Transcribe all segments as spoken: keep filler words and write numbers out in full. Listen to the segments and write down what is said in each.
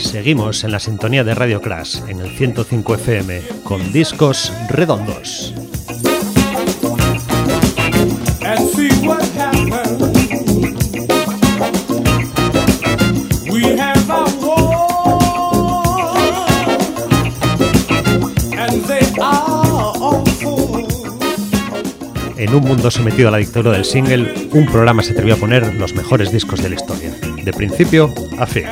Seguimos en la sintonía de Radio Crash, en el ciento cinco F M, con Discos Redondos. And see what happens. We have our war, and they are awful. En un mundo sometido a la dictadura del single, un programa se atrevió a poner los mejores discos de la historia, de principio a fin.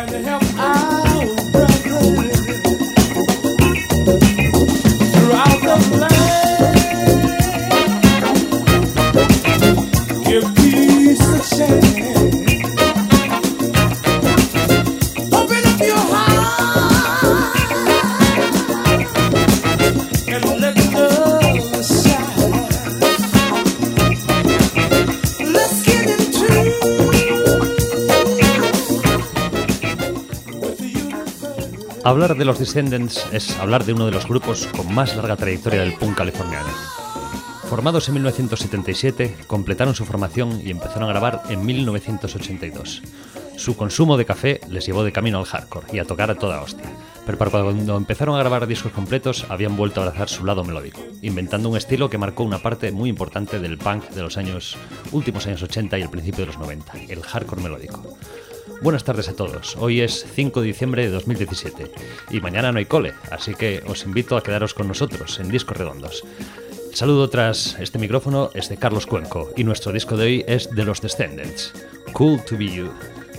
Hablar de los Descendents es hablar de uno de los grupos con más larga trayectoria del punk californiano. Formados en mil novecientos setenta y siete, completaron su formación y empezaron a grabar en mil novecientos ochenta y dos. Su consumo de café les llevó de camino al hardcore y a tocar a toda hostia. Pero para cuando empezaron a grabar discos completos, habían vuelto a abrazar su lado melódico, inventando un estilo que marcó una parte muy importante del punk de los años últimos años ochenta y el principio de los noventa, el hardcore melódico. Buenas tardes a todos, hoy es cinco de diciembre de dos mil diecisiete y mañana no hay cole, así que os invito a quedaros con nosotros en Discos Redondos. El saludo tras este micrófono es de Carlos Cuenco y nuestro disco de hoy es de los Descendents, Cool to Be You.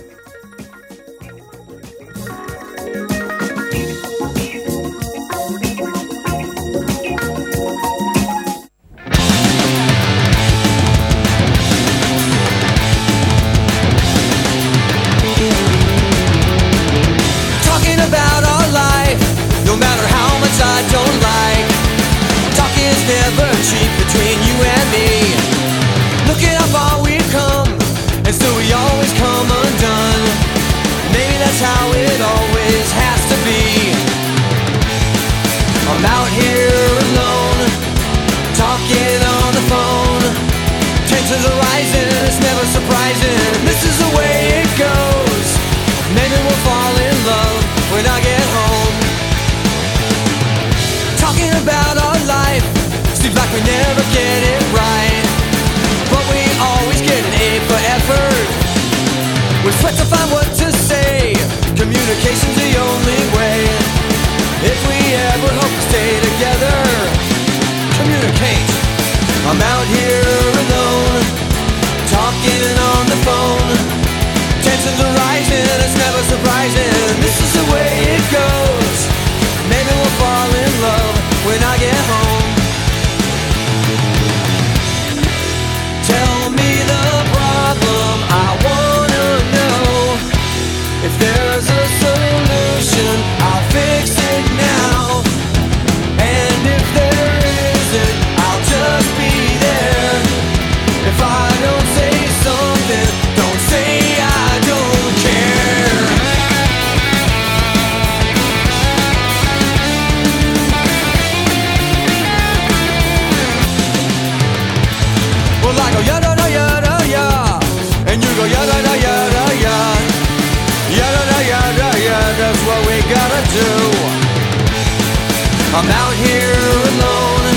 I'm out here alone,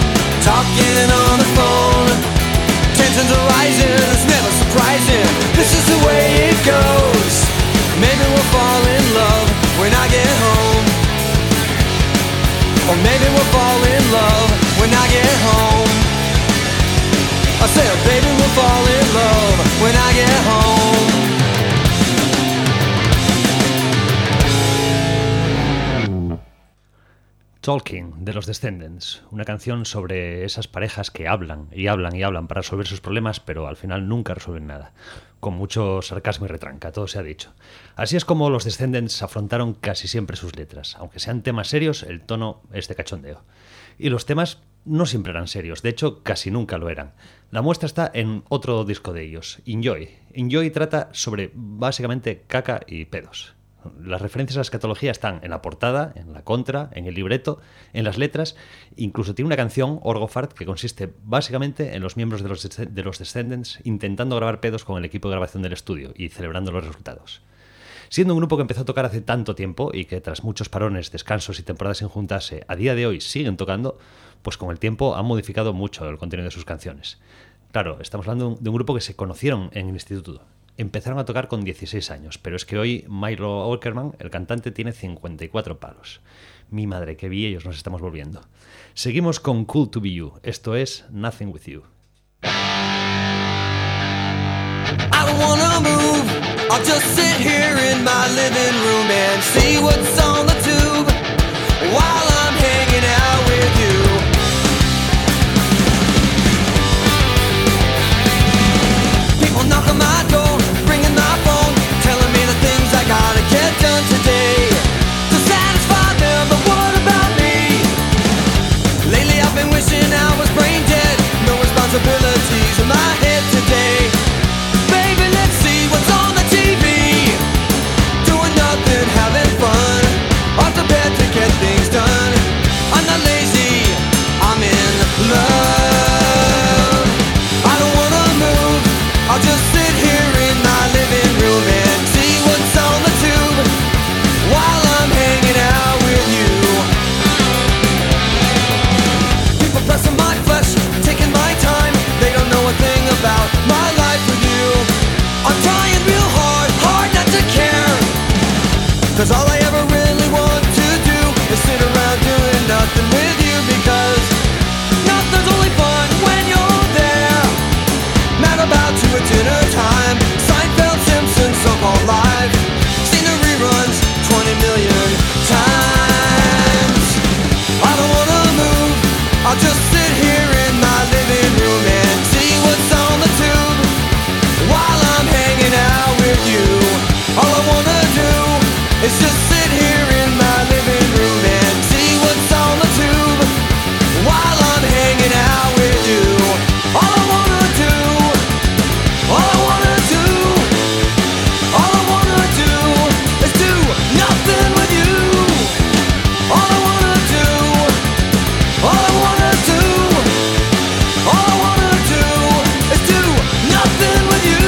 talking on the phone. Tensions are rising, it's never surprising. This is the way it goes. Maybe we'll fall in love when I get home. Or maybe we'll fall in love when I get home. I said, baby, we'll fall in love when I get home. Talking, de los Descendents, una canción sobre esas parejas que hablan y hablan y hablan para resolver sus problemas, pero al final nunca resuelven nada, con mucho sarcasmo y retranca, todo se ha dicho. Así es como los Descendents afrontaron casi siempre sus letras, aunque sean temas serios, el tono es de cachondeo. Y los temas no siempre eran serios, de hecho casi nunca lo eran. La muestra está en otro disco de ellos, Enjoy. Enjoy trata sobre básicamente caca y pedos. Las referencias a la escatología están en la portada, en la contra, en el libreto, en las letras. Incluso tiene una canción, Orgofart, que consiste básicamente en los miembros de los, de los Descendents intentando grabar pedos con el equipo de grabación del estudio y celebrando los resultados. Siendo un grupo que empezó a tocar hace tanto tiempo y que tras muchos parones, descansos y temporadas sin juntarse, a día de hoy siguen tocando, pues con el tiempo han modificado mucho el contenido de sus canciones. Claro, estamos hablando de un grupo que se conocieron en el instituto. Empezaron a tocar con dieciséis años, pero es que hoy Milo Aukerman, el cantante, tiene cincuenta y cuatro palos. Mi madre, qué viejos nos estamos volviendo. Seguimos con Cool to Be You. Esto es Nothing With You. I don't wanna move, I'll just sit here in my living room and see what's on the tube while I'm hanging out with you. People knock on my door, ringing my phone, telling me the things I gotta get done today to satisfy them, but what about me? Lately I've been wishing I was brain dead, no responsibilities in my head today. What's on the T V? Doing nothing, having fun. Off the bed to get things done. I'm not lazy, I'm in love. I don't wanna move, I'll just sit here in my living room and see what's on the tube while I'm hanging out with you. People pressing my flesh, taking my time. They don't know a thing about my life with you. I'm trying real hard, hard not to care, cause all I ever really want to do is sit around doing nothing with you, because nothing's only fun when you're there. Mad about you at dinner time, Seinfeld, Simpsons, so-called live, seen the reruns twenty million times. I don't wanna move, I'll just sit here in my living room and see what's on the tube while I'm hanging out with you. All I wanna do is just sit here in my living room and see what's on the tube while I'm hanging out with you. All I wanna do, all I wanna do, all I wanna do is do nothing with you. All I wanna do, all I wanna do, all I wanna do is do nothing with you.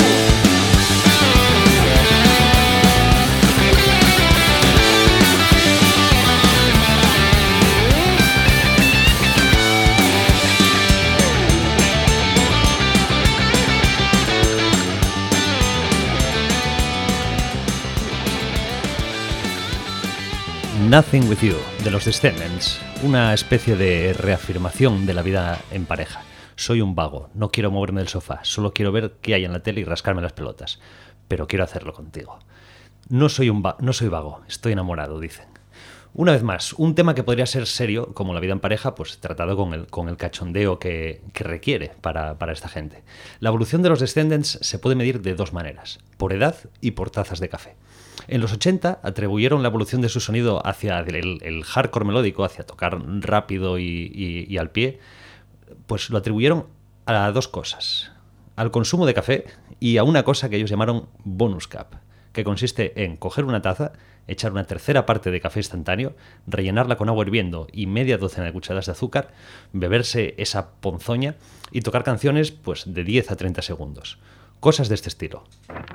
Nothing With You, de los Descendants, una especie de reafirmación de la vida en pareja. Soy un vago, no quiero moverme del sofá, solo quiero ver qué hay en la tele y rascarme las pelotas, pero quiero hacerlo contigo. No soy, un va- no soy vago, estoy enamorado, dicen. Una vez más, un tema que podría ser serio, como la vida en pareja, pues tratado con el, con el cachondeo que, que requiere para, para esta gente. La evolución de los Descendants se puede medir de dos maneras, por edad y por tazas de café. En los ochenta atribuyeron la evolución de su sonido hacia el, el hardcore melódico, hacia tocar rápido y, y, y al pie, pues lo atribuyeron a dos cosas, al consumo de café y a una cosa que ellos llamaron bonus cap, que consiste en coger una taza, echar una tercera parte de café instantáneo, rellenarla con agua hirviendo y media docena de cucharadas de azúcar, beberse esa ponzoña y tocar canciones pues de diez a treinta segundos. Cosas de este estilo.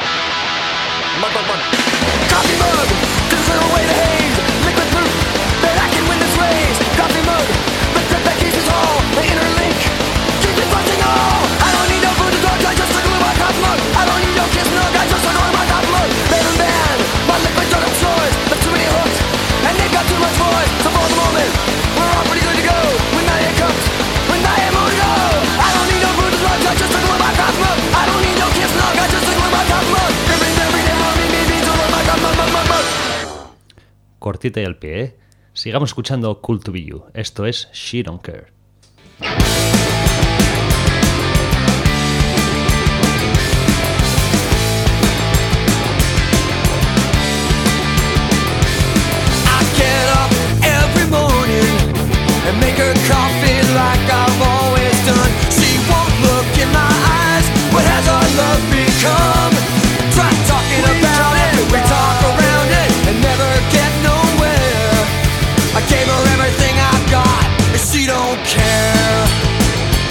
Coffee mug, just throw away the haze. Liquid proof that I can win this race. Coffee mug, but the back is tall. The inner link, keep me busting all. I don't need no food to touch, I just took my coffee mug. I don't need no kiss, no I just took my coffee mug. They've been banned, my liquid don't have choice. There's too many hooks, and they've got too much voice. So for the moment, we're all pretty good to go. When I am cooked, when I am moved to go. I don't need no food to touch, I just took my coffee mug. I don't need no kiss, no I just took my coffee mug. Every day, every day, every day, every day, cortita y al pie, ¿eh? Sigamos escuchando Cool to Be You. Esto es She Don't Care. I get up every morning and make her coffee like I've always done. She won't look in my eyes. What has our love become? Try talking about it, we talk around it and never get nowhere. I gave her everything I've got and she don't care.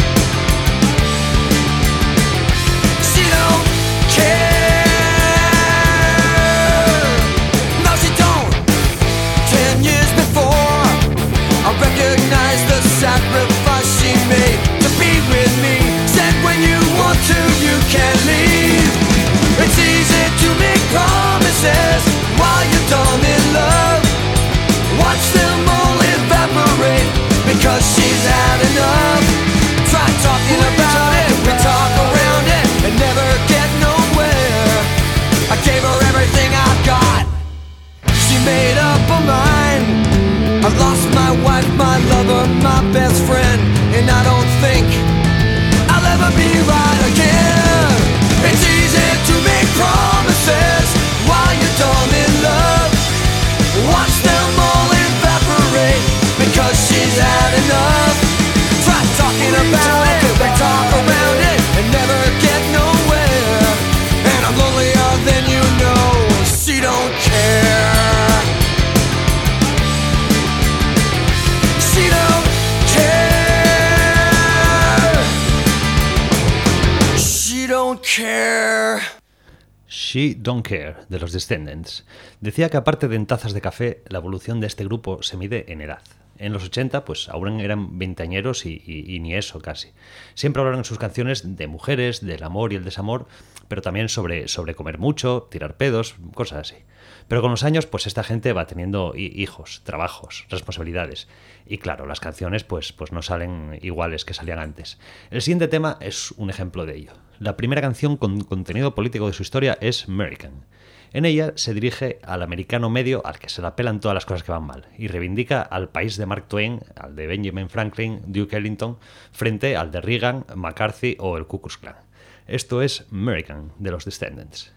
She Don't Care, de los Descendants. Decía que aparte de en tazas de café, la evolución de este grupo se mide en edad. En los ochenta, pues aún eran veinteañeros y, y, y ni eso casi. Siempre hablaron en sus canciones de mujeres, del amor y el desamor, pero también sobre, sobre comer mucho, tirar pedos, cosas así. Pero con los años, pues esta gente va teniendo hijos, trabajos, responsabilidades. Y claro, las canciones pues, pues no salen iguales que salían antes. El siguiente tema es un ejemplo de ello. La primera canción con contenido político de su historia es American. En ella se dirige al americano medio al que se la pelan todas las cosas que van mal y reivindica al país de Mark Twain, al de Benjamin Franklin, Duke Ellington, frente al de Reagan, McCarthy o el Ku Klux Klan. Esto es American, de los Descendants.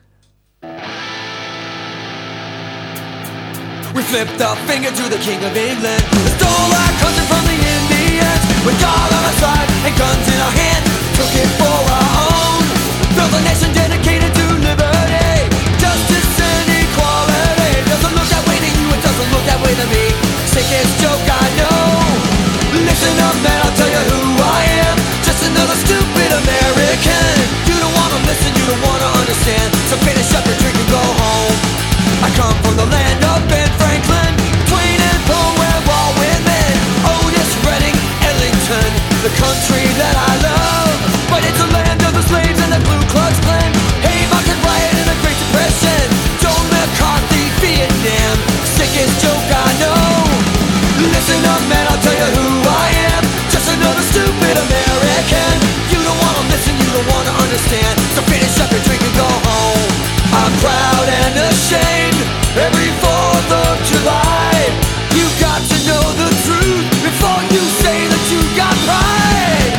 We flipped our finger to the King of England, stole our country from the Indians, with God on our side and guns in our hand, took it for our own, built a nation dedicated to liberty, justice and equality. Doesn't look that way to you, it doesn't look that way to me. Sickest joke I know. Listen up man, I'll tell you who I am, just another stupid American. You don't wanna listen, you don't wanna understand, so finish up your drink and go home. I come from the land of Ben Franklin, Twain and Poe, where all women, Otis Redding, Ellington, the country that I love. But it's a land of the slaves and the Ku Klux Klan, Haymarket riot and the Great Depression, Joe McCarthy, Vietnam, sickest joke I know. Listen up man, I'll tell you who I am, just another stupid American. You don't wanna listen, you don't wanna understand, so finish up your drink and go home. I'm proud and ashamed, every fourth of July. You got to know the truth before you say that you got pride.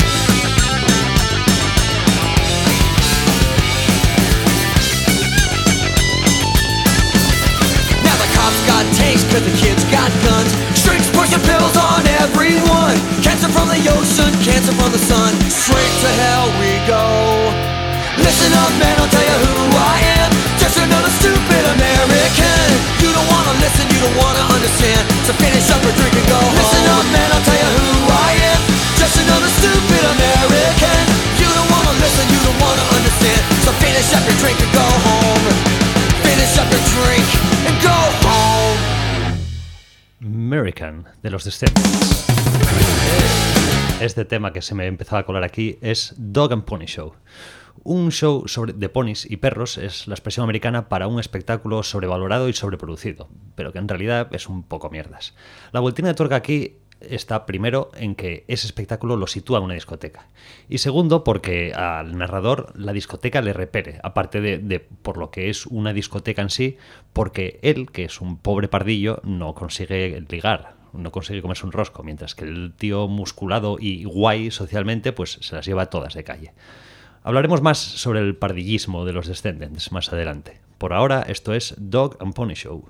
Now the cops got tanks cause the kids got guns, shrinks pushing pills on everyone, cancer from the ocean, cancer from the sun, straight to hell we go. Listen up man, I'll tell you who I am, just another stupid American. You don't wanna listen, you don't wanna understand, so finish up your drink and go home. Listen up man, I'll tell you who I am, just another stupid American. You don't wanna listen, you don't wanna understand, so finish up your drink and go home. Finish up your drink and go home. American, de los Descendants. Este tema que se me empezaba a colar aquí es Dog and Pony Show. Un show sobre, de ponis y perros es la expresión americana para un espectáculo sobrevalorado y sobreproducido, pero que en realidad es un poco mierdas. La vueltina de tuerca aquí está primero en que ese espectáculo lo sitúa en una discoteca y segundo porque al narrador la discoteca le repele, aparte de, de por lo que es una discoteca en sí, porque él, que es un pobre pardillo, no consigue ligar, no consigue comerse un rosco, mientras que el tío musculado y guay socialmente pues se las lleva todas de calle. Hablaremos más sobre el pardillismo de los Descendants más adelante. Por ahora, esto es Dog and Pony Show.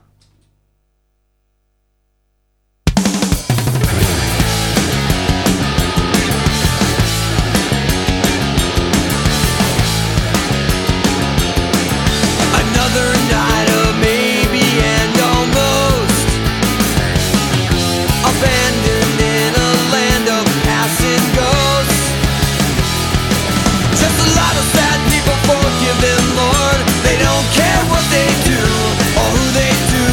Another night of maybe and almost, abandoned in a land of passing ghosts. Just a lot of sad people, forgive them, Lord. They don't care what they do or who they do.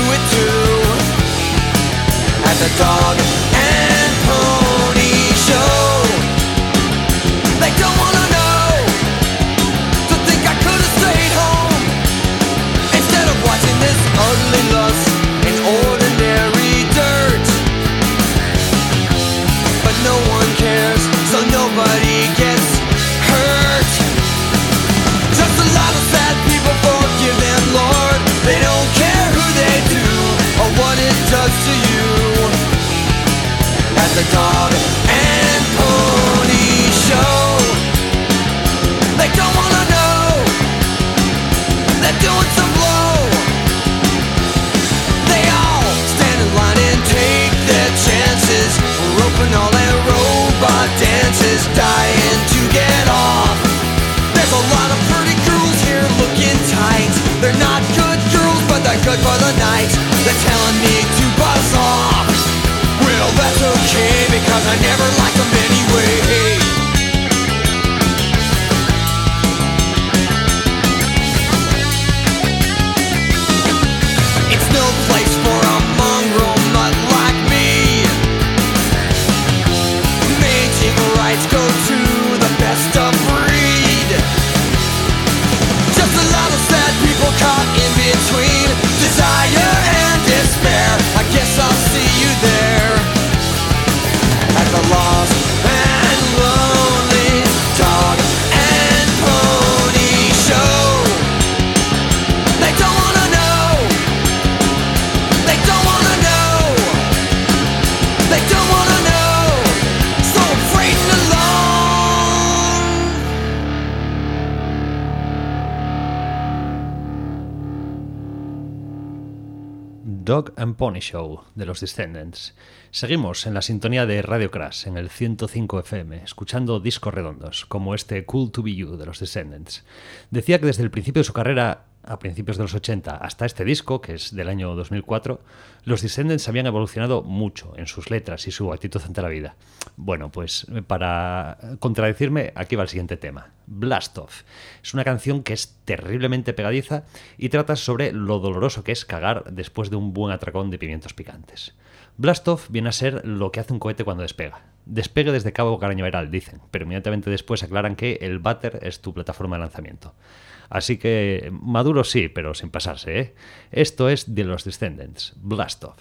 Dog and Pony Show de los Descendents. Seguimos en la sintonía de Radio Crash en el ciento cinco F M, escuchando discos redondos como este Cool to Be You de los Descendents. Decía que desde el principio de su carrera, a principios de los ochenta, hasta este disco, que es del año dos mil cuatro, los Descendents habían evolucionado mucho en sus letras y su actitud ante la vida. Bueno, pues para contradecirme, aquí va el siguiente tema. Blast Off. Es una canción que es terriblemente pegadiza y trata sobre lo doloroso que es cagar después de un buen atracón de pimientos picantes. Blast Off viene a ser lo que hace un cohete cuando despega. Despegue desde Cabo Cañaveral, dicen, pero inmediatamente después aclaran que el váter es tu plataforma de lanzamiento. Así que maduro sí, pero sin pasarse, ¿eh? Esto es de los Descendents, Blast Off.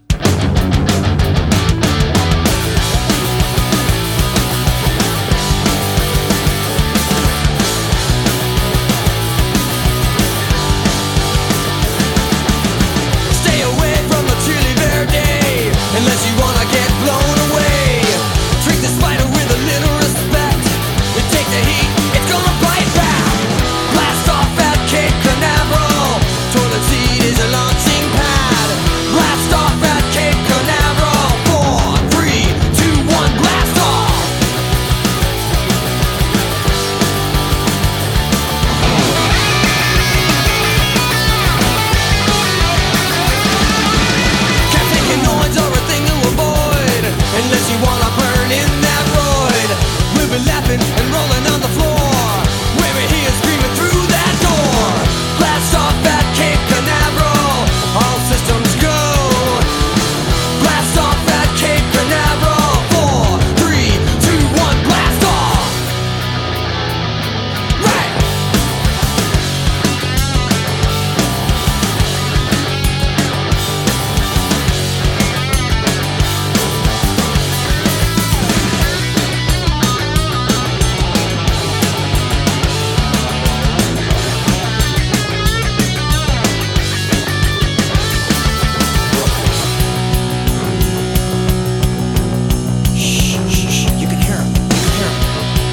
Stay away from the chili verde, unless you wanna get blown away. Treat the spider with a little respect. You take the heat, it's gonna bite back. Blast off at Cape Canaveral. Toilet seat is a launching pad. Blast off at Cape Canaveral. Four, three, two, one, blast off. Can't take a noise or a thing to avoid, unless you wanna burn in that void. We'll be laughing and rolling on the floor when we hear screaming through that door. Blast off at Cape Canaveral, all systems go. Blast off at Cape Canaveral. Four, three, two, one, blast off. Right. Shh, shh, shh. You can hear him. You can hear him.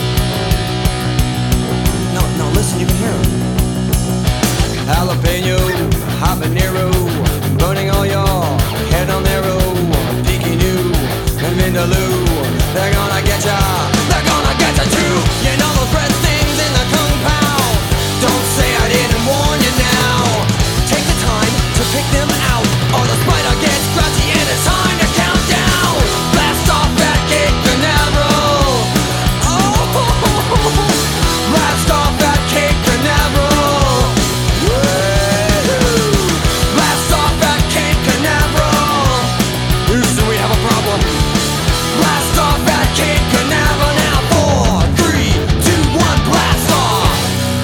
No, no, listen, you can hear him. Jalapeno, habanero, burning all your head on narrow. Peeking you and Vindaloo, they're gonna get ya. They're gonna get ya too. You know those red things in the compound. Don't say I didn't warn you now. Take the time to pick them out, or the spider gets scratchy and it's time to count down. Blast off at Cape Canaveral. Oh, blast off at Cape Canaveral. Woo-hoo. Blast off at Cape Canaveral. Houston, we have a problem. Blast off at Cape Canaveral now. Four, three, two, one, blast off.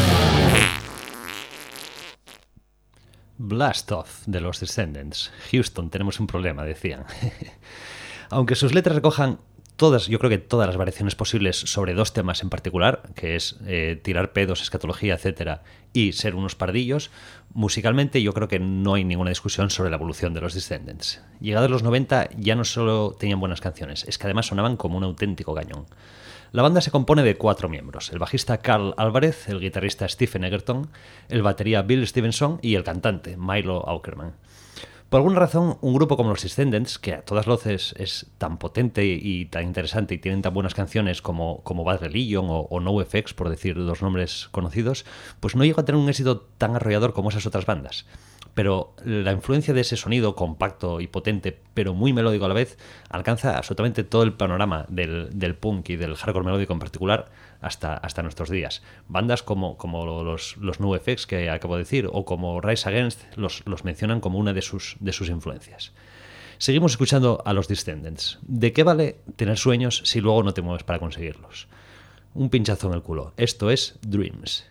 Blast Off de los Descendents. Houston, tenemos un problema, decían. Aunque sus letras recojan todas, yo creo que todas las variaciones posibles sobre dos temas en particular, que es eh, tirar pedos, escatología, etcétera, y ser unos pardillos, musicalmente yo creo que no hay ninguna discusión sobre la evolución de los Descendents. Llegados los noventa ya no solo tenían buenas canciones, es que además sonaban como un auténtico cañón. La banda se compone de cuatro miembros: el bajista Carl Álvarez, el guitarrista Stephen Egerton, el batería Bill Stevenson y el cantante Milo Aukerman. Por alguna razón, un grupo como los Descendents, que a todas luces es tan potente y tan interesante y tienen tan buenas canciones como, como Bad Religion o, o NoFX, por decir dos nombres conocidos, pues no llegó a tener un éxito tan arrollador como esas otras bandas. Pero la influencia de ese sonido compacto y potente, pero muy melódico a la vez, alcanza absolutamente todo el panorama del, del punk y del hardcore melódico en particular hasta, hasta nuestros días. Bandas como, como los, los NoFX que acabo de decir, o como Rise Against, los, los mencionan como una de sus, de sus influencias. Seguimos escuchando a los Descendents. ¿De qué vale tener sueños si luego no te mueves para conseguirlos? Un pinchazo en el culo. Esto es Dreams.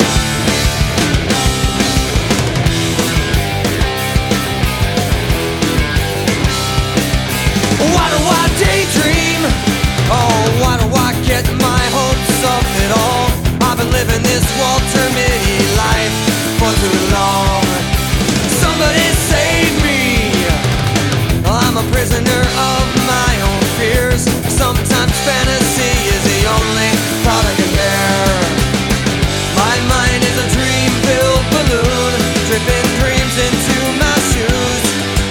Why do I daydream? Oh, why do I get my hopes up at all? I've been living this Walter Mitty life for too long. Somebody save me. I'm a prisoner of my own fears. Sometimes fantasy is the only thought I can bear. My mind is a dream-filled balloon, dripping dreams into my shoes.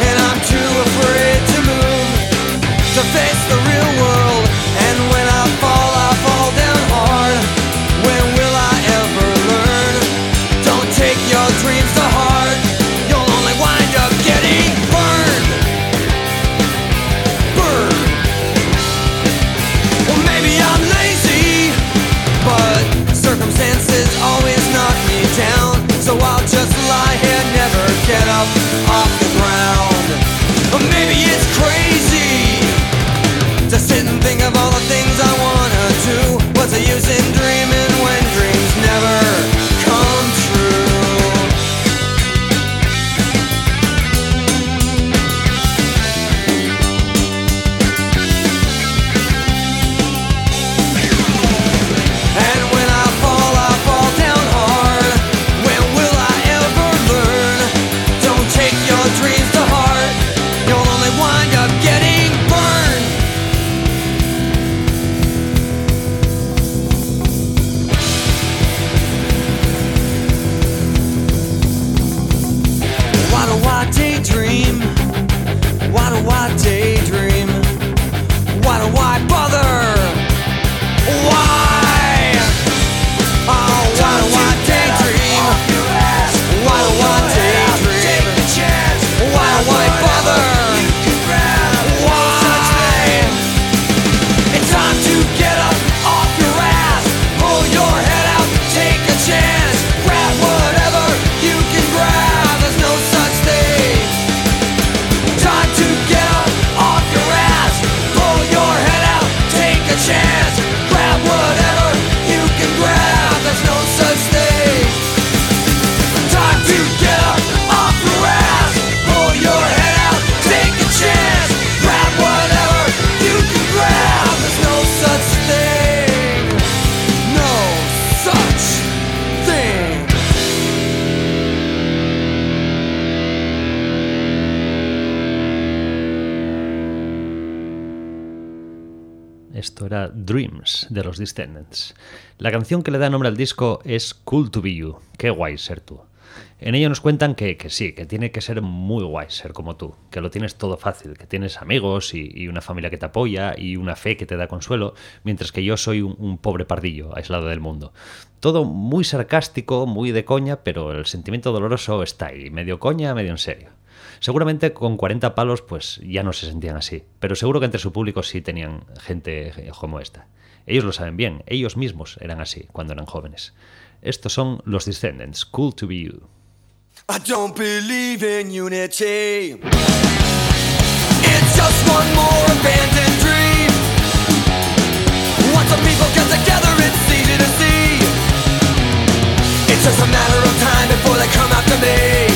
Esto era Dreams de los Descendants. La canción que le da nombre al disco es Cool to Be You. Qué guay ser tú. En ello nos cuentan que, que sí, que tiene que ser muy guay ser como tú, que lo tienes todo fácil, que tienes amigos y, y una familia que te apoya y una fe que te da consuelo, mientras que yo soy un, un pobre pardillo aislado del mundo. Todo muy sarcástico, muy de coña, pero el sentimiento doloroso está ahí, medio coña, medio en serio. Seguramente con cuarenta palos pues ya no se sentían así, pero seguro que entre su público sí tenían gente como esta. Ellos lo saben bien, ellos mismos eran así cuando eran jóvenes. Estos son los Descendants, Cool to Be You. I don't believe in unity. It's just one more abandoned dream. Once the people get together, it's easy to see. It's just a matter of time before they come after me.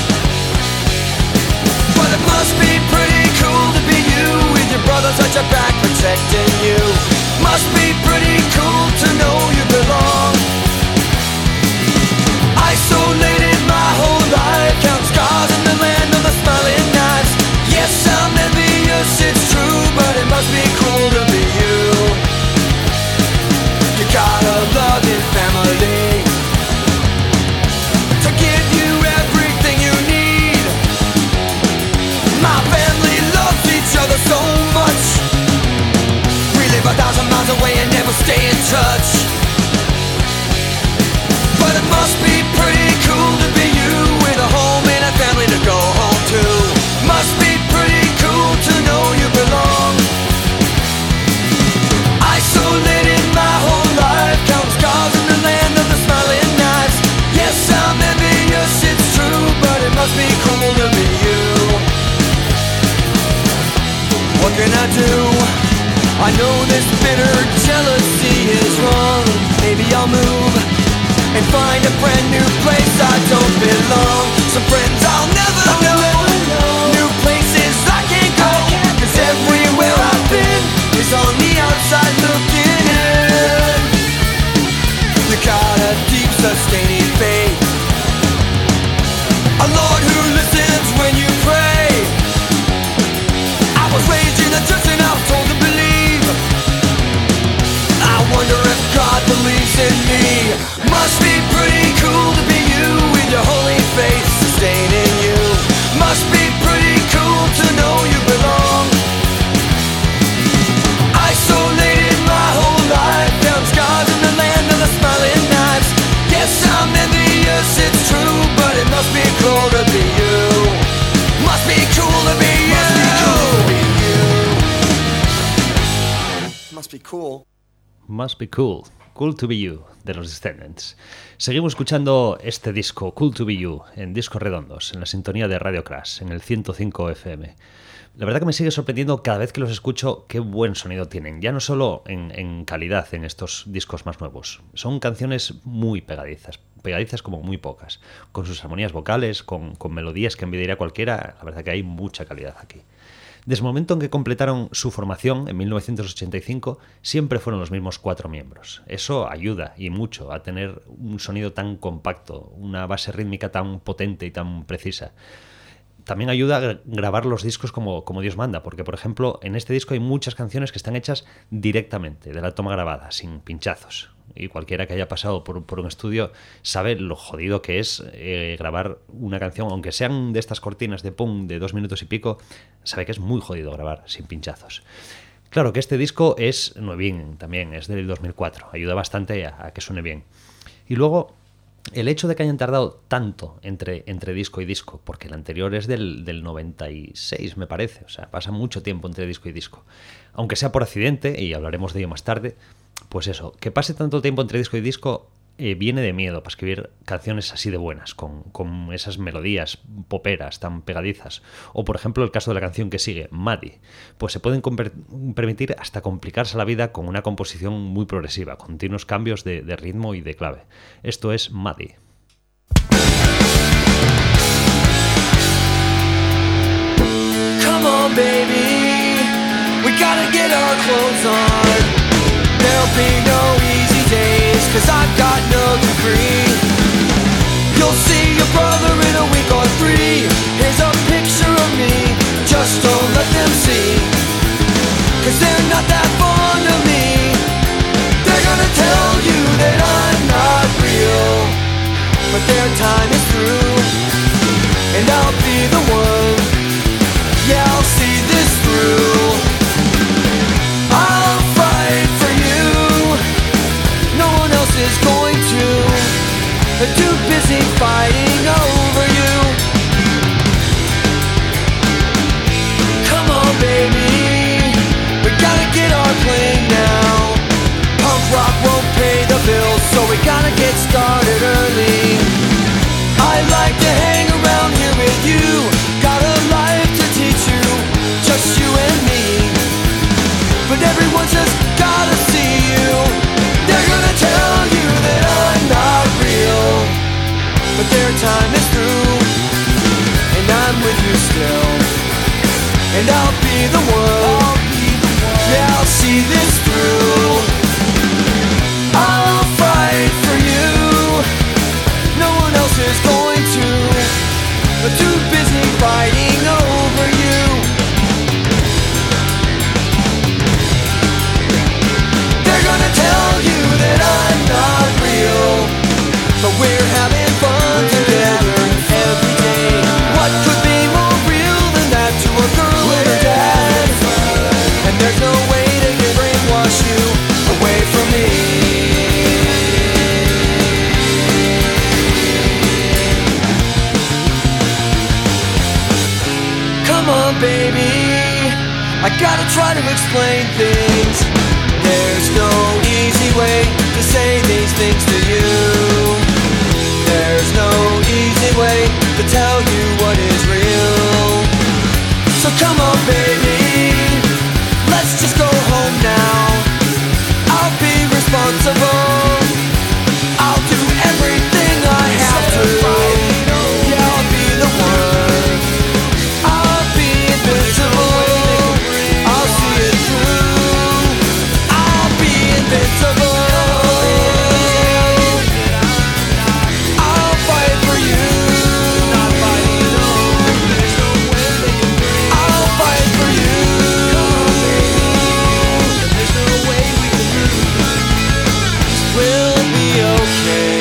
But it must be pretty cool to be you, with your brothers at your back protecting you. Must be pretty cool to know you belong. Isolated my whole life, count scars in the land of the smiling knives. Yes, I'm envious, it's true, but it must be cool to be you. You got a loving family to give you everything you need. My family loves each other so much. We live a thousand miles away and never stay in touch. But it must be pretty cool to be you, with a home and a family to go home to. Must be pretty cool to know you belong. Isolated my whole life, count scars in the land of the smiling knives. Yes, I'm envious, it's true, but it must be cool to be you. What can I do? I know this bitter jealousy is wrong. Maybe I'll move and find a brand new place I don't belong. Some friends I'll never know, new places I can't go, cause everywhere I've been is on the outside looking in. You got a deep sustaining faith, a Lord who listens when you pray. I was raised in the church and I was told to believe. I wonder if God believes in me. Must be pretty cool to be you, with your holy faith sustaining you. Must be pretty cool to know you belong. Isolated my whole life, found scars in the land of the smiling knives. Yes, I'm envious, it's true, but it must be cool to be you. Must be cool to be you. Must be cool. Must be cool. Cool to Be You, de los Descendants. Seguimos escuchando este disco, Cool to Be You, en Discos Redondos, en la sintonía de Radio Crash, en el ciento cinco F M. La verdad que me sigue sorprendiendo cada vez que los escucho qué buen sonido tienen, ya no solo en, en calidad en estos discos más nuevos. Son canciones muy pegadizas, pegadizas como muy pocas, con sus armonías vocales, con, con melodías que envidiaría cualquiera. La verdad que hay mucha calidad aquí. Desde el momento en que completaron su formación, en mil novecientos ochenta y cinco, siempre fueron los mismos cuatro miembros. Eso ayuda, y mucho, a tener un sonido tan compacto, una base rítmica tan potente y tan precisa. También ayuda a grabar los discos como, como Dios manda, porque, por ejemplo, en este disco hay muchas canciones que están hechas directamente de la toma grabada, sin pinchazos. Y cualquiera que haya pasado por, por un estudio sabe lo jodido que es eh, grabar una canción, aunque sean de estas cortinas de pum de dos minutos y pico, sabe que es muy jodido grabar sin pinchazos. Claro que este disco es nuevín también, es del dos mil cuatro, ayuda bastante a, a que suene bien. Y luego, el hecho de que hayan tardado tanto entre, entre disco y disco, porque el anterior es del, del noventa y seis, me parece, o sea, pasa mucho tiempo entre disco y disco, aunque sea por accidente, y hablaremos de ello más tarde. Pues eso, que pase tanto tiempo entre disco y disco eh, viene de miedo para escribir canciones así de buenas, con, con esas melodías poperas tan pegadizas. O, por ejemplo, el caso de la canción que sigue, Maddie. Pues se pueden comper- permitir hasta complicarse la vida con una composición muy progresiva, continuos cambios de, de ritmo y de clave. Esto es Maddie. Come on, baby, we gotta get our clothes on. There'll be no easy days, cause I've got nothing free. You'll see your brother in a week or three. Here's a picture of me, just don't let them see, cause they're not that fond of fighting over you. Come on, baby, we gotta get our plane now. Punk rock won't pay the bills, so we gotta get started early. I'd like to hang around here with you. Got a life to teach you, just you and me. But everyone's just gotta see you. They're gonna tell you that I'm not real, but their time is through, and I'm with you still. And I'll be the one, yeah, I'll see this through. I'll fight for you, no one else is going to. They're too busy fighting over you. They're gonna tell you that I'm not real, but we're having fun together every day. What could be more real than that to a girl and her dad? And there's no way they can brainwash you away from me. Come on, baby, I gotta try to explain things. There's no easy way to say these things to you. There's no easy way to tell you what is real. So come on, baby, let's just go home now. I'll be responsible, I'll do everything I have to. Yeah, I'll be the one, I'll be invincible, I'll see it through, I'll be invincible, I'll fight for you, I'll fight for you. We'll be okay.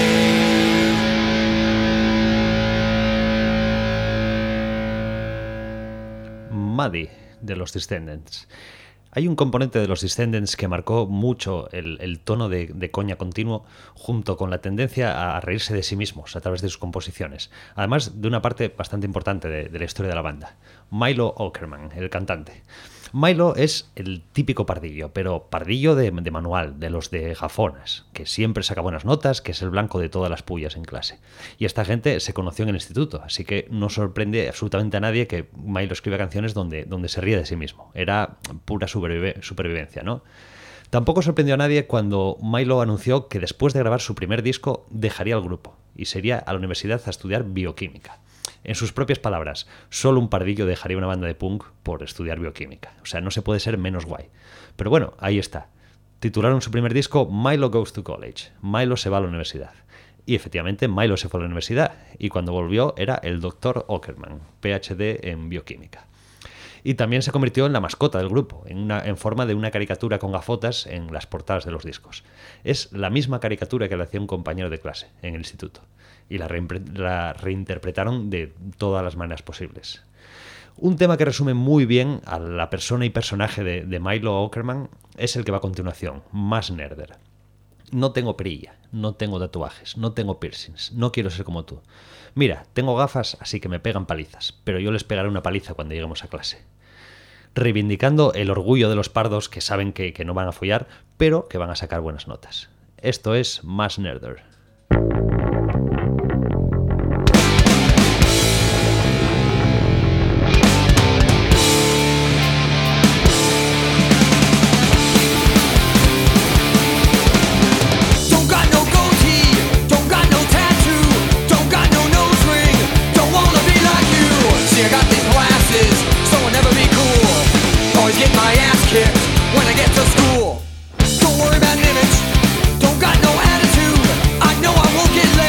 Muddy, de los Descendants. Hay un componente de los Descendants que marcó mucho el, el tono de, de coña continuo, junto con la tendencia a reírse de sí mismos a través de sus composiciones, además de una parte bastante importante de, de la historia de la banda: Milo Aukerman, el cantante. Milo es el típico pardillo, pero pardillo de, de manual, de los de gafonas, que siempre saca buenas notas, que es el blanco de todas las pullas en clase. Y esta gente se conoció en el instituto, así que no sorprende absolutamente a nadie que Milo escriba canciones donde, donde se ríe de sí mismo. Era pura supervive, supervivencia, ¿no? Tampoco sorprendió a nadie cuando Milo anunció que después de grabar su primer disco dejaría el grupo y se iría a la universidad a estudiar bioquímica. En sus propias palabras, solo un pardillo dejaría una banda de punk por estudiar bioquímica. O sea, no se puede ser menos guay. Pero bueno, ahí está. Titularon su primer disco Milo Goes to College. Milo se va a la universidad. Y efectivamente, Milo se fue a la universidad. Y cuando volvió era el doctor Aukerman, P H D en bioquímica. Y también se convirtió en la mascota del grupo, en, una, en forma de una caricatura con gafotas en las portadas de los discos. Es la misma caricatura que le hacía un compañero de clase en el instituto. Y la, la reinterpretaron de todas las maneras posibles. Un tema que resume muy bien a la persona y personaje de, de Milo Aukerman es el que va a continuación, Más Nerder. No tengo perilla, no tengo tatuajes, no tengo piercings, no quiero ser como tú. Mira, tengo gafas, así que me pegan palizas, pero yo les pegaré una paliza cuando lleguemos a clase. Reivindicando el orgullo de los pardos que saben que, que no van a follar, pero que van a sacar buenas notas. Esto es Más Nerder. When I get to school, don't worry about an image, don't got no attitude. I know I won't get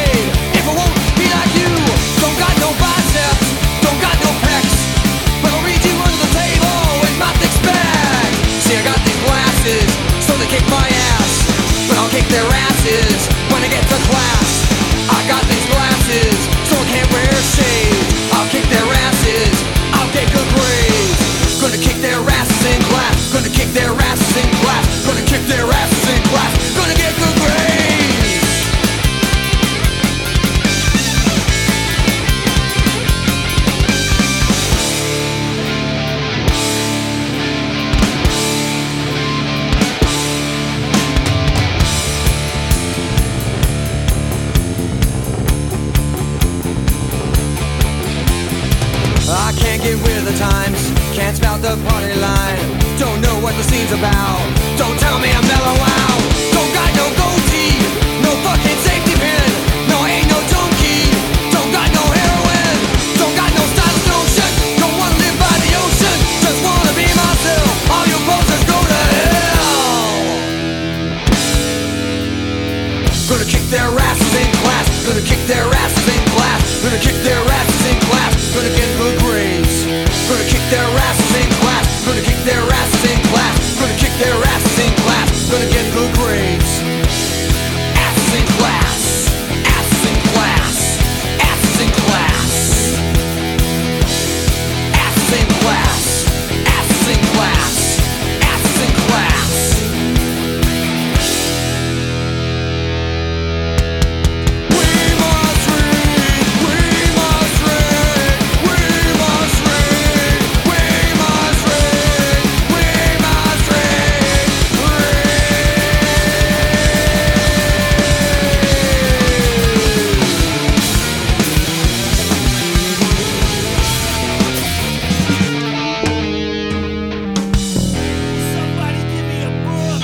I can't get with the times, can't spout the party line. Don't know what the scene's about, don't tell me I'm mellow out. Don't got no goatee, no fucking safety pin. No, ain't no donkey, don't got no heroin. Don't got no style, no shit, don't wanna live by the ocean. Just wanna be myself, all you posers go to hell. Gonna kick their asses in class, gonna kick their asses in class, gonna kick their asses in class, gonna get good grades. Gonna kick their asses in class, gonna kick their asses in class, gonna kick their asses in class, gonna get good grades. Asses in class, asses in class, asses in class, asses in class, asses in class, asses in class. We must read, we must read, we must read, we must read, we must read, Somebody give me a book.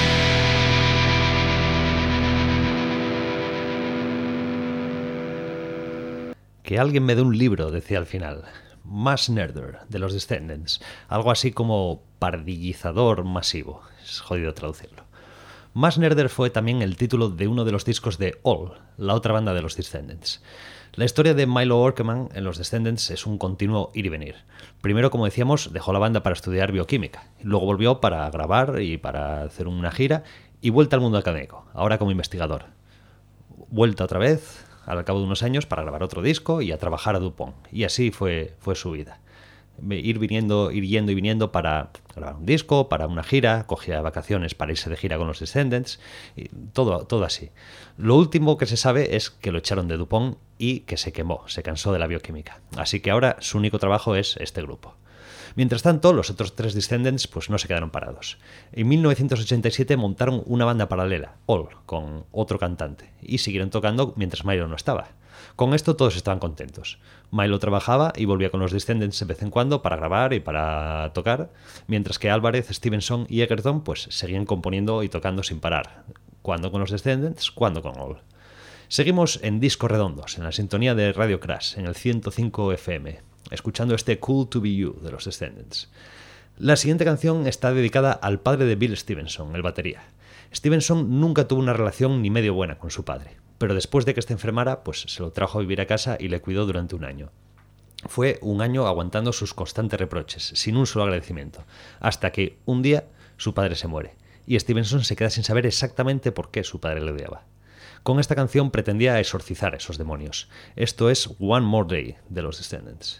Que alguien me dé un libro, decía al final. Mass Nerder, de los Descendants. Algo así como pardillizador masivo. Es jodido traducirlo. Mass Nerder fue también el título de uno de los discos de All, la otra banda de los Descendants. La historia de Milo Orkeman en los Descendants es un continuo ir y venir. Primero, como decíamos, dejó la banda para estudiar bioquímica. Luego volvió para grabar y para hacer una gira y vuelta al mundo académico, ahora como investigador. Vuelta otra vez, al cabo de unos años, para grabar otro disco y a trabajar a DuPont. Y así fue, fue su vida. Ir viniendo, ir yendo y viniendo para grabar un disco, para una gira, cogía vacaciones para irse de gira con los Descendants, y todo, todo así. Lo último que se sabe es que lo echaron de DuPont y que se quemó, se cansó de la bioquímica. Así que ahora su único trabajo es este grupo. Mientras tanto, los otros tres Descendants pues no se quedaron parados. En mil novecientos ochenta y siete montaron una banda paralela, All, con otro cantante, y siguieron tocando mientras Milo no estaba. Con esto todos estaban contentos. Milo trabajaba y volvía con los Descendants de vez en cuando para grabar y para tocar, mientras que Álvarez, Stevenson y Egerton pues seguían componiendo y tocando sin parar, cuando con los Descendants, cuando con All. Seguimos en Discos Redondos, en la sintonía de Radio Crash, en el ciento cinco F M, escuchando este Cool to Be You de los Descendants. La siguiente canción está dedicada al padre de Bill Stevenson, el batería. Stevenson nunca tuvo una relación ni medio buena con su padre, pero después de que este enfermara, pues se lo trajo a vivir a casa y le cuidó durante un año. Fue un año aguantando sus constantes reproches, sin un solo agradecimiento, hasta que un día su padre se muere, y Stevenson se queda sin saber exactamente por qué su padre le odiaba. Con esta canción pretendía exorcizar esos demonios. Esto es One More Day de los Descendants.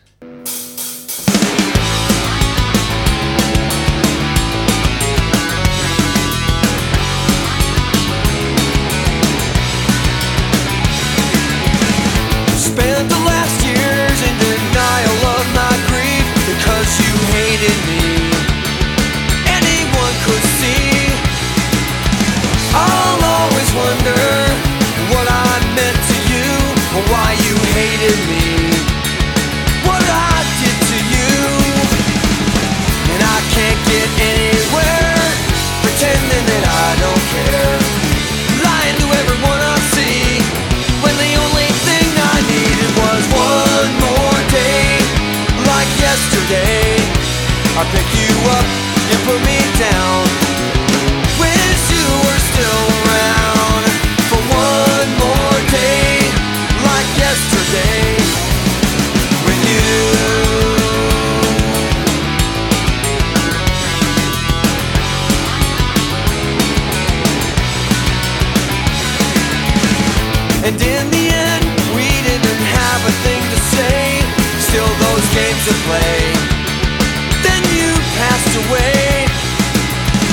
Spent the last years in denial of my grief because you hated me. Anyone could see. I'll always wonder what I meant to you, or why you hated me, what I did to you. And I can't get anywhere pretending that I don't care, lying to everyone I see, when the only thing I needed was one more day, like yesterday. I pick you up and put me down, wish you were still around for one more day, like yesterday, with you. And in the end, we didn't have a thing to say, still those games to play. Then you passed away.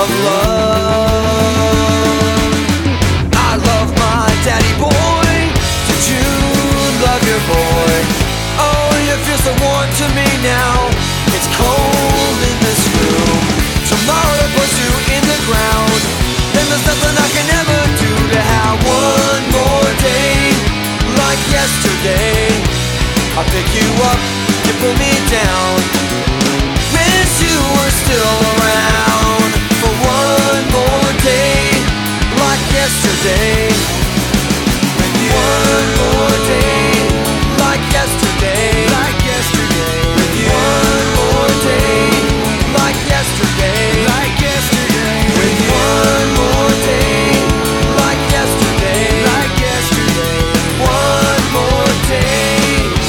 of love. I love my daddy boy. Did you love your boy? Oh, you feel so warm to me now. It's cold in this room. Tomorrow puts you in the ground. Then there's nothing I can ever do to have one more day like yesterday. I pick you up, you pull me down. Wish you were still around for one more day like yesterday. One more day like yesterday. Like yesterday. One more day like yesterday. Like yesterday. One more day like yesterday. Like yesterday. One more day.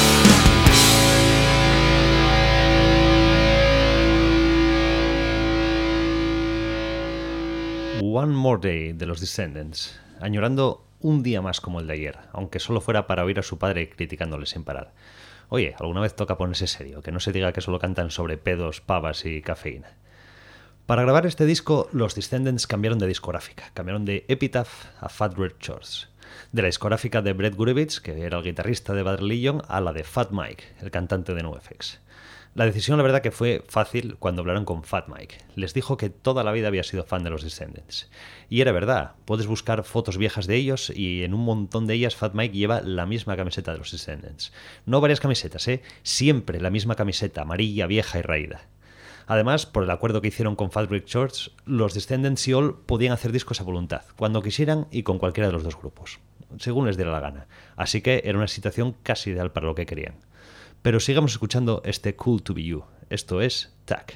One More Day de los Descendants, añorando un día más como el de ayer, aunque solo fuera para oír a su padre criticándole sin parar. Oye, alguna vez toca ponerse serio, que no se diga que solo cantan sobre pedos, pavas y cafeína. Para grabar este disco, los Descendants cambiaron de discográfica, cambiaron de Epitaph a Fat Red Shorts, de la discográfica de Brett Gurewitz, que era el guitarrista de Bad Religion, a la de Fat Mike, el cantante de NoFX. La decisión, la verdad, que fue fácil cuando hablaron con Fat Mike. Les dijo que toda la vida había sido fan de los Descendants. Y era verdad, puedes buscar fotos viejas de ellos y en un montón de ellas Fat Mike lleva la misma camiseta de los Descendants. No varias camisetas, ¿eh? Siempre la misma camiseta, amarilla, vieja y raída. Además, por el acuerdo que hicieron con Fat Red Shorts, los Descendants y All podían hacer discos a voluntad, cuando quisieran y con cualquiera de los dos grupos, según les diera la gana. Así que era una situación casi ideal para lo que querían. Pero sigamos escuchando este Cool to Be You. Esto es Tack.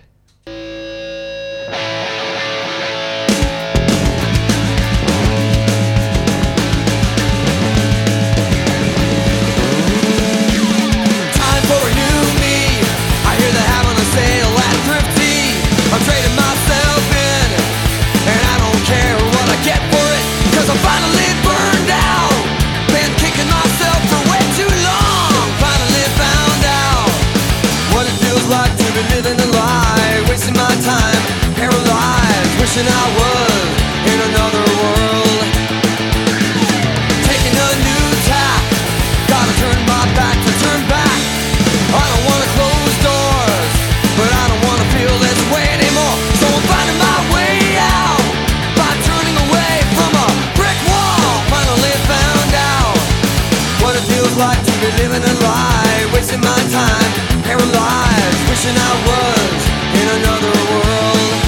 Wishing I was in another world. Taking a new tack. Gotta turn my back to turn back. I don't wanna close doors, but I don't wanna feel this way anymore. So I'm finding my way out by turning away from a brick wall. Finally found out what it feels like to be living a lie. Wasting my time, paralyzed. Wishing I was in another world.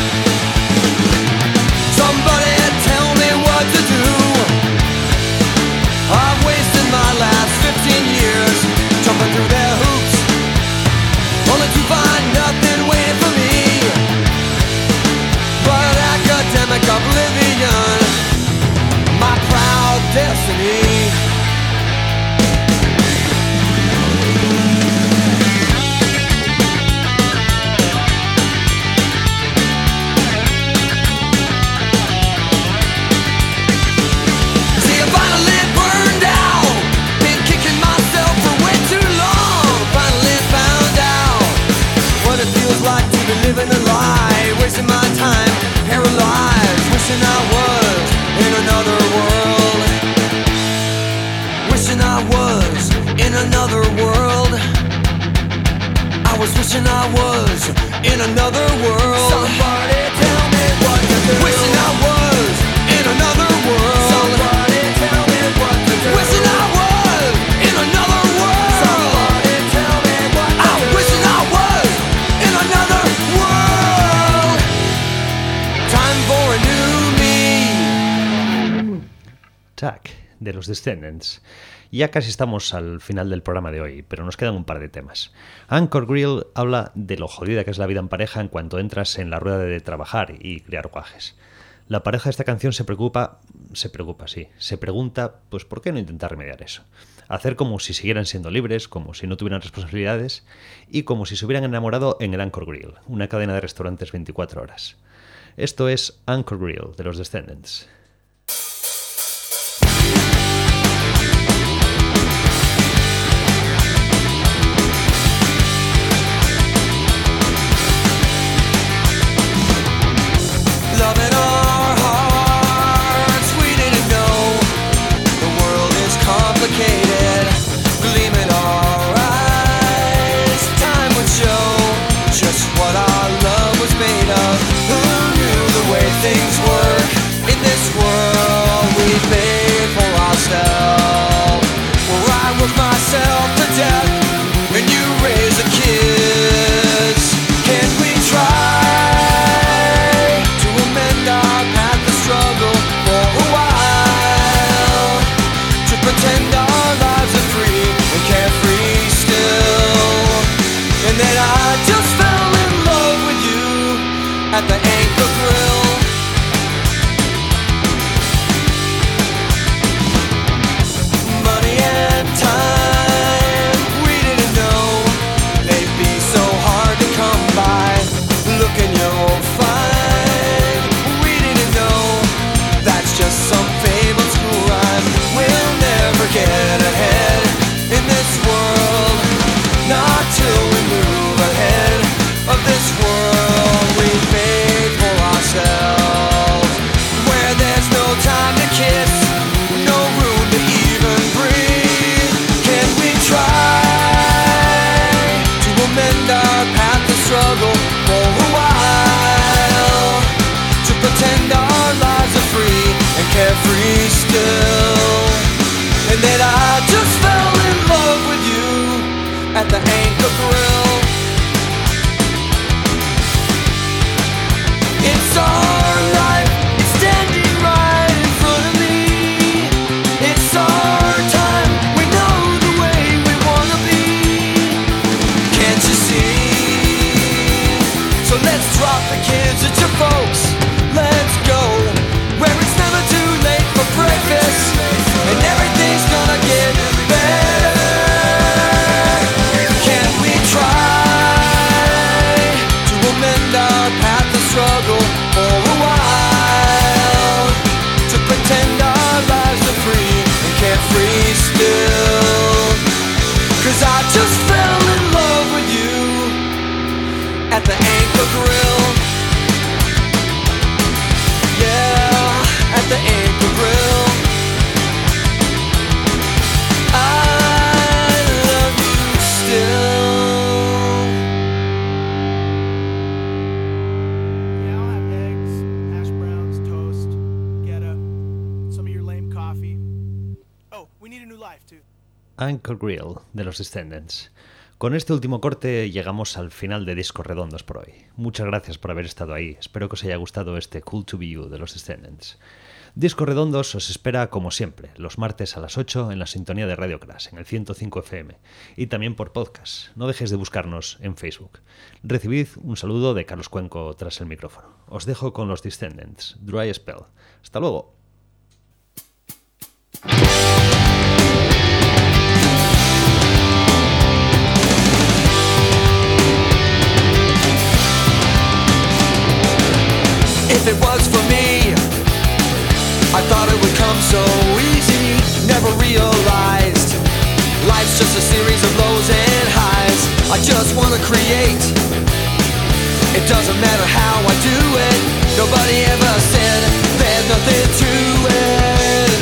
Through their hoops, only to find nothing waiting for me but academic oblivion, my proud destiny. Living a lie, wasting my time, paralyzed, wishing I was in another world. Wishing I was in another world. I was wishing I was in another world. Somebody tell me what to do. Wishing I was in another world. Somebody tell me what to do. Wishing I was in another world. Somebody tell me what to do. I'm wishing I was in another world. Time for a new me. Tack, de los Descendants. Ya casi estamos al final del programa de hoy, pero nos quedan un par de temas. Anchor Grill habla de lo jodida que es la vida en pareja en cuanto entras en la rueda de trabajar y criar guajes. La pareja de esta canción se preocupa, se preocupa, sí, se pregunta, pues ¿por qué no intentar remediar eso? Hacer como si siguieran siendo libres, como si no tuvieran responsabilidades y como si se hubieran enamorado en el Anchor Grill, una cadena de restaurantes veinticuatro horas. Esto es Anchor Grill de los Descendants. Love it. drop the kids at your folks. Let's go where it's never too late for breakfast, and everything's gonna get better. Can we try to amend our path of struggle for a while? To pretend our lives are free and can't free still. Cause I just fell in love with you at the Anchor Grill. Yeah, at the Anchor Grill. I love you still. Yeah, I'll have eggs, hash browns, toast, get a some of your lame coffee. Oh, we need a new life too. Anchor Grill de los Descendants. Con este último corte llegamos al final de Discos Redondos por hoy. Muchas gracias por haber estado ahí. Espero que os haya gustado este Cool to Be You de los Descendants. Discos Redondos os espera como siempre, los martes a las ocho en la sintonía de Radio Crash, en el ciento cinco F M, y también por podcast. No dejéis de buscarnos en Facebook. Recibid un saludo de Carlos Cuenco tras el micrófono. Os dejo con los Descendants, Dry Spell. Hasta luego. If it was for me, I thought it would come so easy. Never realized life's just a series of lows and highs. I just wanna create. It doesn't matter how I do it. Nobody ever said there's nothing to it.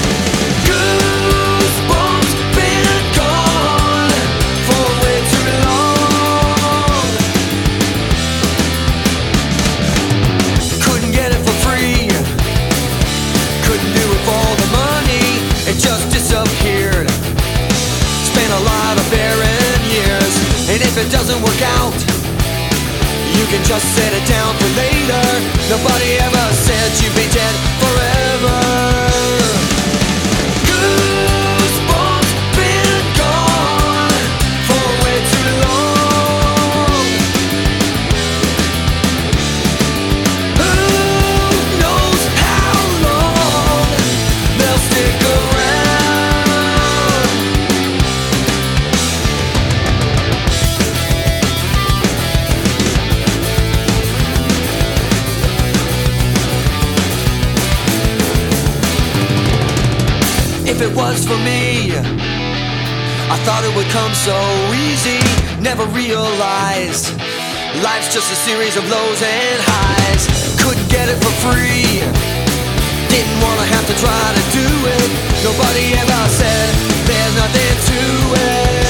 Goosebumps been gone for way too long. Couldn't get it for free. Couldn't do it for all the money. It just disappeared. Spent a lot of barren years. And if it doesn't work out, you can just set it down for later. Nobody ever said you'd be dead forever. Goosebumps been gone for way too long. Who knows how long they'll stick around? If it was for me, I thought it would come so easy. Never realized life's just a series of lows and highs. Couldn't get it for free. Didn't wanna have to try to do it. Nobody ever said there's nothing to it.